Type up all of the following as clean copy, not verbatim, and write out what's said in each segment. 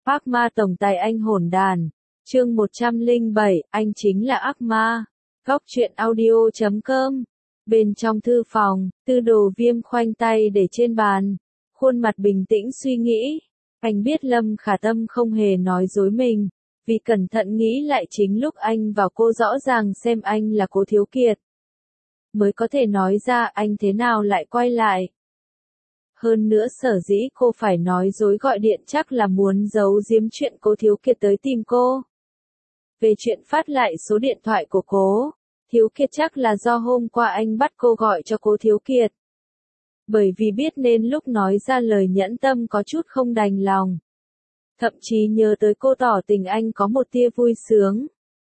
Ác ma tổng tài anh hỗn đàn. Chương 107, anh chính là ác ma. Góc truyện audio.com. Bên trong thư phòng, Tư Đồ Viêm khoanh tay để trên bàn, khuôn mặt bình tĩnh suy nghĩ. Anh biết Lâm Khả Tâm không hề nói dối mình, vì cẩn thận nghĩ lại chính lúc anh và cô rõ ràng xem anh là Cố Thiếu Kiệt, mới có thể nói ra anh thế nào lại quay lại. Hơn nữa sở dĩ cô phải nói dối gọi điện chắc là muốn giấu giếm chuyện Cố Thiếu Kiệt tới tìm cô. Về chuyện phát lại số điện thoại của Cố Thiếu Kiệt chắc là do hôm qua anh bắt cô gọi cho Cố Thiếu Kiệt. Bởi vì biết nên lúc nói ra lời nhẫn tâm có chút không đành lòng. Thậm chí nhớ tới cô tỏ tình anh có một tia vui sướng.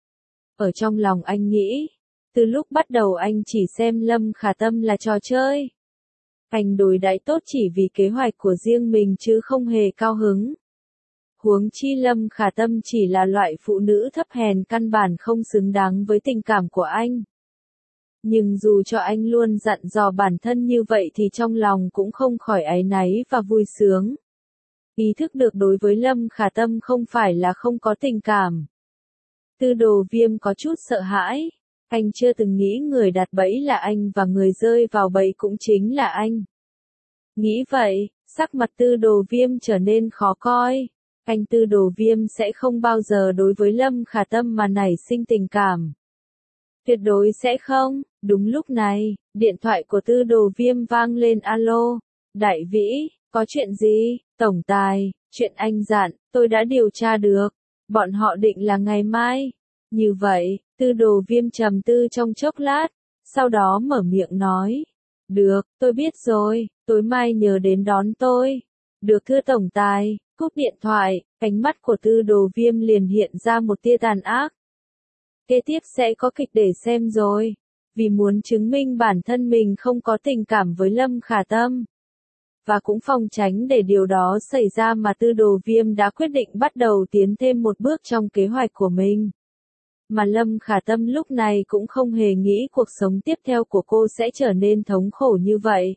Ở trong lòng anh nghĩ, từ lúc bắt đầu anh chỉ xem Lâm Khả Tâm là trò chơi. Anh đối đãi tốt chỉ vì kế hoạch của riêng mình chứ không hề cao hứng. Huống chi Lâm Khả Tâm chỉ là loại phụ nữ thấp hèn căn bản không xứng đáng với tình cảm của anh. Nhưng dù cho anh luôn dặn dò bản thân như vậy thì trong lòng cũng không khỏi áy náy và vui sướng. Ý thức được đối với Lâm Khả Tâm không phải là không có tình cảm. Tư Đồ Viêm có chút sợ hãi. Anh chưa từng nghĩ người đặt bẫy là anh và người rơi vào bẫy cũng chính là anh. Nghĩ vậy, sắc mặt Tư Đồ Viêm trở nên khó coi. Anh Tư Đồ Viêm sẽ không bao giờ đối với Lâm Khả Tâm mà nảy sinh tình cảm. Tuyệt đối sẽ không. Đúng lúc này, điện thoại của Tư Đồ Viêm vang lên. Alo, Đại Vĩ, có chuyện gì? Tổng tài, chuyện anh dặn, tôi đã điều tra được. Bọn họ định là ngày mai. Như vậy, Tư Đồ Viêm trầm tư trong chốc lát, sau đó mở miệng nói. Được, tôi biết rồi, tối mai nhớ đến đón tôi. Được thưa tổng tài. Cúp điện thoại, ánh mắt của Tư Đồ Viêm liền hiện ra một tia tàn ác. Kế tiếp sẽ có kịch để xem rồi. Vì muốn chứng minh bản thân mình không có tình cảm với Lâm Khả Tâm, và cũng phòng tránh để điều đó xảy ra mà Tư Đồ Viêm đã quyết định bắt đầu tiến thêm một bước trong kế hoạch của mình. Mà Lâm Khả Tâm lúc này cũng không hề nghĩ cuộc sống tiếp theo của cô sẽ trở nên thống khổ như vậy.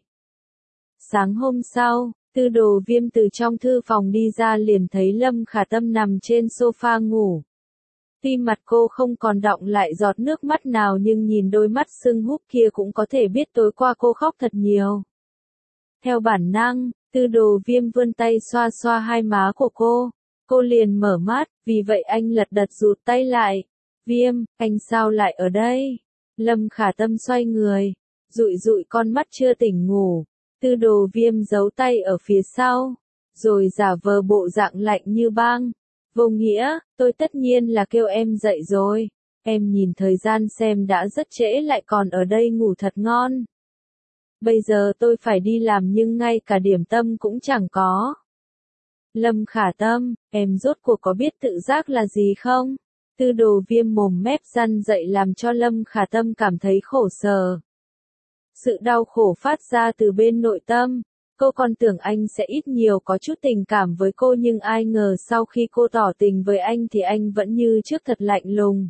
Sáng hôm sau, Tư Đồ Viêm từ trong thư phòng đi ra liền thấy Lâm Khả Tâm nằm trên sofa ngủ. Tuy mặt cô không còn đọng lại giọt nước mắt nào nhưng nhìn đôi mắt sưng húp kia cũng có thể biết tối qua cô khóc thật nhiều. Theo bản năng, Tư Đồ Viêm vươn tay xoa xoa hai má của cô liền mở mắt, vì vậy anh lật đật rụt tay lại. Viêm, anh sao lại ở đây? Lâm Khả Tâm xoay người, dụi dụi con mắt chưa tỉnh ngủ. Tư Đồ Viêm giấu tay ở phía sau, rồi giả vờ bộ dạng lạnh như băng. Vô nghĩa, tôi tất nhiên là kêu em dậy rồi. Em nhìn thời gian xem đã rất trễ lại còn ở đây ngủ thật ngon. Bây giờ tôi phải đi làm nhưng ngay cả điểm tâm cũng chẳng có. Lâm Khả Tâm, em rốt cuộc có biết tự giác là gì không? Tư Đồ Viêm mồm mép răn dậy làm cho Lâm Khả Tâm cảm thấy khổ sở. Sự đau khổ phát ra từ bên nội tâm. Cô còn tưởng anh sẽ ít nhiều có chút tình cảm với cô nhưng ai ngờ sau khi cô tỏ tình với anh thì anh vẫn như trước thật lạnh lùng.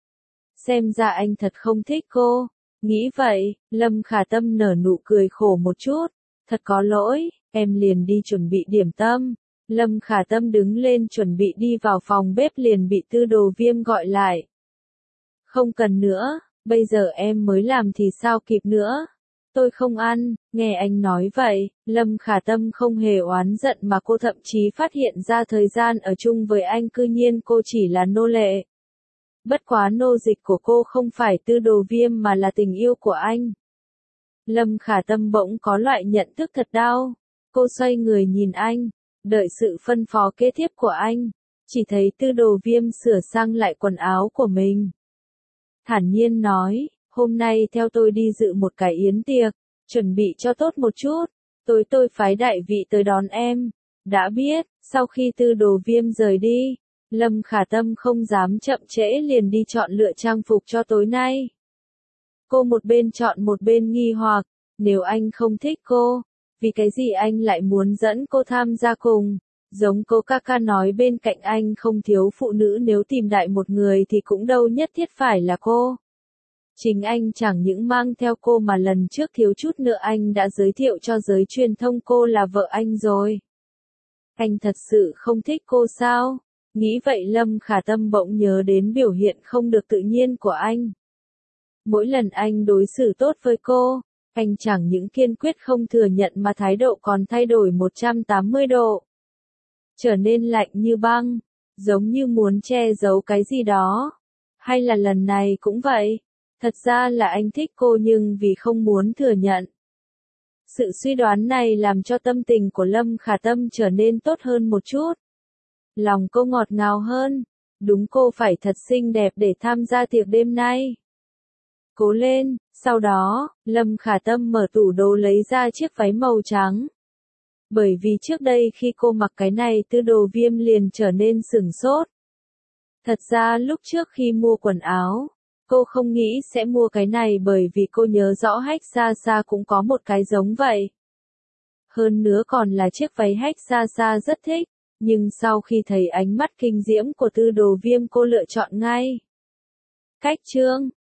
Xem ra anh thật không thích cô. Nghĩ vậy, Lâm Khả Tâm nở nụ cười khổ một chút. Thật có lỗi, em liền đi chuẩn bị điểm tâm. Lâm Khả Tâm đứng lên chuẩn bị đi vào phòng bếp liền bị Tư Đồ Viêm gọi lại. Không cần nữa, bây giờ em mới làm thì sao kịp nữa. Tôi không ăn. Nghe anh nói vậy, Lâm Khả Tâm không hề oán giận mà cô thậm chí phát hiện ra thời gian ở chung với anh cư nhiên cô chỉ là nô lệ. Bất quá nô dịch của cô không phải Tư Đồ Viêm mà là tình yêu của anh. Lâm Khả Tâm bỗng có loại nhận thức thật đau. Cô xoay người nhìn anh, đợi sự phân phó kế tiếp của anh. Chỉ thấy Tư Đồ Viêm sửa sang lại quần áo của mình. Thản nhiên nói, hôm nay theo tôi đi dự một cái yến tiệc, chuẩn bị cho tốt một chút. Tôi phái đại vị tới đón em. Đã biết. Sau khi Tư Đồ Viêm rời đi, Lâm Khả Tâm không dám chậm trễ liền đi chọn lựa trang phục cho tối nay. Cô một bên chọn một bên nghi hoặc, nếu anh không thích cô, vì cái gì anh lại muốn dẫn cô tham gia cùng? Giống cô ca nói bên cạnh anh không thiếu phụ nữ, nếu tìm đại một người thì cũng đâu nhất thiết phải là cô. Chính anh chẳng những mang theo cô mà lần trước thiếu chút nữa anh đã giới thiệu cho giới truyền thông cô là vợ anh rồi. Anh thật sự không thích cô sao? Nghĩ vậy Lâm Khả Tâm bỗng nhớ đến biểu hiện không được tự nhiên của anh. Mỗi lần anh đối xử tốt với cô, anh chẳng những kiên quyết không thừa nhận mà thái độ còn thay đổi 180 độ. Trở nên lạnh như băng, giống như muốn che giấu cái gì đó. Hay là lần này cũng vậy? Thật ra là anh thích cô nhưng vì không muốn thừa nhận. Sự suy đoán này làm cho tâm tình của Lâm Khả Tâm trở nên tốt hơn một chút. Lòng cô ngọt ngào hơn. Đúng, cô phải thật xinh đẹp để tham gia tiệc đêm nay. Cố lên. Sau đó, Lâm Khả Tâm mở tủ đồ lấy ra chiếc váy màu trắng. Bởi vì trước đây khi cô mặc cái này Tư Đồ Viêm liền trở nên sửng sốt. Thật ra lúc trước khi mua quần áo, cô không nghĩ sẽ mua cái này bởi vì cô nhớ rõ Hách Xa Xa cũng có một cái giống vậy. Hơn nữa còn là chiếc váy Hách Xa Xa rất thích, nhưng sau khi thấy ánh mắt kinh diễm của Tư Đồ Viêm cô lựa chọn ngay. Cách chương